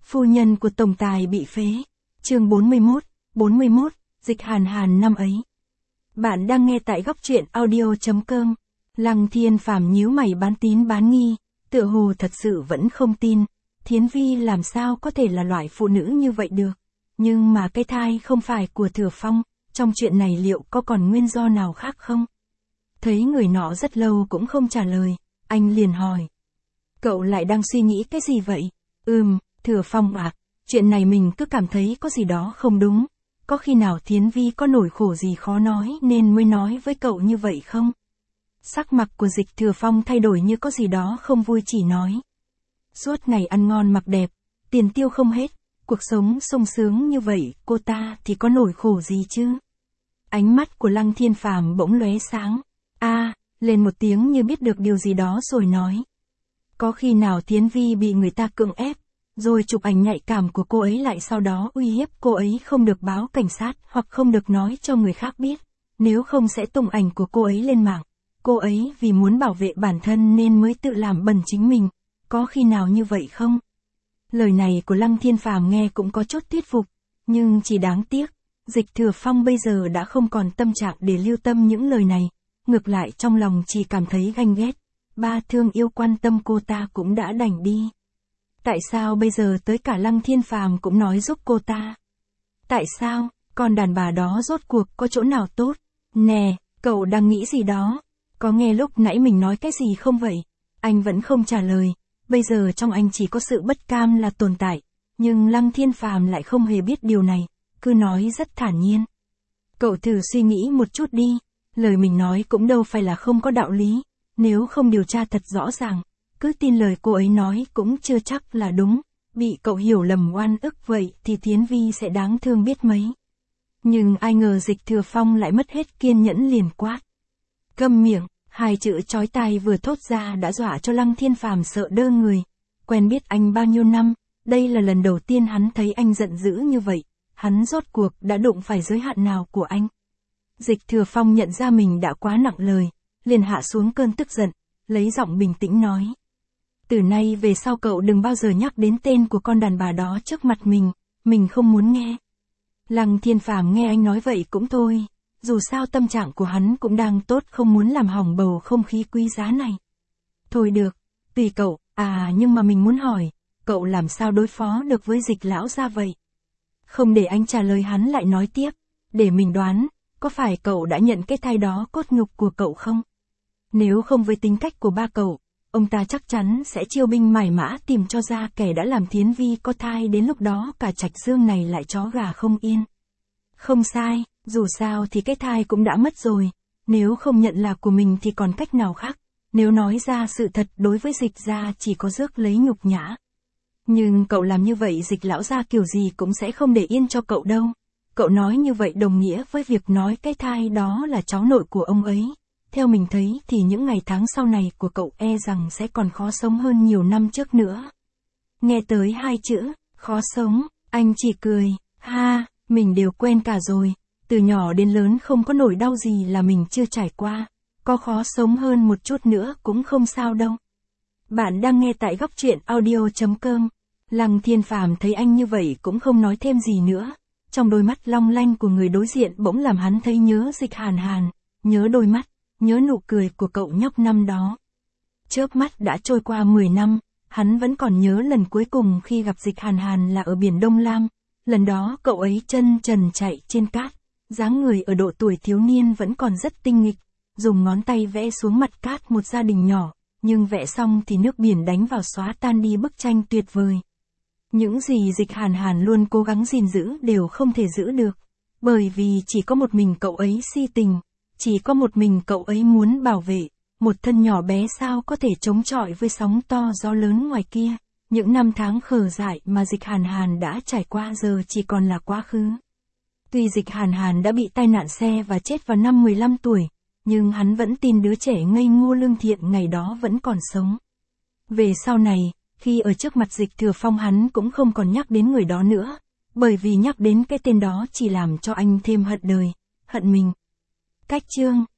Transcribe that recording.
Phu nhân của tổng tài bị phế. Chương 41, Dịch Hàn Hàn năm ấy. Bạn đang nghe tại góc truyện audio.com. Lăng Thiên Phàm nhíu mày bán tín bán nghi, tựa hồ thật sự vẫn không tin, Thiến Vi làm sao có thể là loại phụ nữ như vậy được. Nhưng mà cái thai không phải của Thừa Phong, trong chuyện này liệu có còn nguyên do nào khác không? Thấy người nọ rất lâu cũng không trả lời, anh liền hỏi. Cậu lại đang suy nghĩ cái gì vậy? Thừa Phong à, chuyện này mình cứ cảm thấy có gì đó không đúng. Có khi nào Thiến Vi có nỗi khổ gì khó nói nên mới nói với cậu như vậy không? Sắc mặt của Dịch Thừa Phong thay đổi như có gì đó không vui chỉ nói. Suốt ngày ăn ngon mặc đẹp, tiền tiêu không hết, cuộc sống sung sướng như vậy, cô ta thì có nỗi khổ gì chứ? Ánh mắt của Lăng Thiên Phàm bỗng lóe sáng. Lên một tiếng như biết được điều gì đó rồi nói. Có khi nào Thiến Vi bị người ta cưỡng ép, rồi chụp ảnh nhạy cảm của cô ấy lại sau đó uy hiếp cô ấy không được báo cảnh sát hoặc không được nói cho người khác biết, nếu không sẽ tung ảnh của cô ấy lên mạng. Cô ấy vì muốn bảo vệ bản thân nên mới tự làm bẩn chính mình, có khi nào như vậy không? Lời này của Lăng Thiên Phàm nghe cũng có chút thuyết phục, nhưng chỉ đáng tiếc, Dịch Thừa Phong bây giờ đã không còn tâm trạng để lưu tâm những lời này, ngược lại trong lòng chỉ cảm thấy ganh ghét, ba thương yêu quan tâm cô ta cũng đã đành đi. Tại sao bây giờ tới cả Lăng Thiên Phàm cũng nói giúp cô ta? Tại sao, con đàn bà đó rốt cuộc có chỗ nào tốt? Nè, cậu đang nghĩ gì đó? Có nghe lúc nãy mình nói cái gì không vậy? Anh vẫn không trả lời, bây giờ trong anh chỉ có sự bất cam là tồn tại, nhưng Lăng Thiên Phàm lại không hề biết điều này, cứ nói rất thản nhiên. Cậu thử suy nghĩ một chút đi, lời mình nói cũng đâu phải là không có đạo lý, nếu không điều tra thật rõ ràng, cứ tin lời cô ấy nói cũng chưa chắc là đúng, bị cậu hiểu lầm oan ức vậy thì Thiến Vi sẽ đáng thương biết mấy. Nhưng ai ngờ Dịch Thừa Phong lại mất hết kiên nhẫn liền quát. Câm miệng, hai chữ chói tai vừa thốt ra đã dọa cho Lăng Thiên Phàm sợ đơ người. Quen biết anh bao nhiêu năm, đây là lần đầu tiên hắn thấy anh giận dữ như vậy, hắn rốt cuộc đã đụng phải giới hạn nào của anh. Dịch Thừa Phong nhận ra mình đã quá nặng lời, liền hạ xuống cơn tức giận, lấy giọng bình tĩnh nói. Từ nay về sau cậu đừng bao giờ nhắc đến tên của con đàn bà đó trước mặt mình không muốn nghe. Lăng Thiên Phàm nghe anh nói vậy cũng thôi, dù sao tâm trạng của hắn cũng đang tốt, không muốn làm hỏng bầu không khí quý giá này. Thôi được, tùy cậu, nhưng mà mình muốn hỏi, cậu làm sao đối phó được với Dịch lão gia vậy? Không để anh trả lời hắn lại nói tiếp, để mình đoán, có phải cậu đã nhận cái thai đó cốt nhục của cậu không? Nếu không với tính cách của ba cậu, ông ta chắc chắn sẽ chiêu binh mải mã tìm cho ra kẻ đã làm Thiến Vi có thai, đến lúc đó cả Trạch Dương này lại chó gà không yên. Không sai, dù sao thì cái thai cũng đã mất rồi, nếu không nhận là của mình thì còn cách nào khác, nếu nói ra sự thật đối với Dịch gia chỉ có rước lấy nhục nhã. Nhưng cậu làm như vậy Dịch lão gia kiểu gì cũng sẽ không để yên cho cậu đâu. Cậu nói như vậy đồng nghĩa với việc nói cái thai đó là cháu nội của ông ấy. Theo mình thấy thì những ngày tháng sau này của cậu e rằng sẽ còn khó sống hơn nhiều năm trước nữa. Nghe tới hai chữ, khó sống, anh chỉ cười, mình đều quên cả rồi, từ nhỏ đến lớn không có nỗi đau gì là mình chưa trải qua, có khó sống hơn một chút nữa cũng không sao đâu. Bạn đang nghe tại góc truyện audio.com. Lăng Thiên Phàm thấy anh như vậy cũng không nói thêm gì nữa, trong đôi mắt long lanh của người đối diện bỗng làm hắn thấy nhớ Dịch Hàn Hàn, nhớ đôi mắt, nhớ nụ cười của cậu nhóc năm đó. Chớp mắt đã trôi qua 10 năm, hắn vẫn còn nhớ lần cuối cùng khi gặp Dịch Hàn Hàn là ở biển Đông Lam, lần đó cậu ấy chân trần chạy trên cát, dáng người ở độ tuổi thiếu niên vẫn còn rất tinh nghịch, dùng ngón tay vẽ xuống mặt cát một gia đình nhỏ, nhưng vẽ xong thì nước biển đánh vào xóa tan đi bức tranh tuyệt vời. Những gì Dịch Hàn Hàn luôn cố gắng gìn giữ đều không thể giữ được, bởi vì chỉ có một mình cậu ấy si tình, chỉ có một mình cậu ấy muốn bảo vệ, một thân nhỏ bé sao có thể chống chọi với sóng to gió lớn ngoài kia. Những năm tháng khờ dại mà Dịch Hàn Hàn đã trải qua giờ chỉ còn là quá khứ. Tuy Dịch Hàn Hàn đã bị tai nạn xe và chết vào năm 15 tuổi, nhưng hắn vẫn tin đứa trẻ ngây ngô lương thiện ngày đó vẫn còn sống. Về sau này, khi ở trước mặt Dịch Thừa Phong hắn cũng không còn nhắc đến người đó nữa, bởi vì nhắc đến cái tên đó chỉ làm cho anh thêm hận đời, hận mình. Cách chương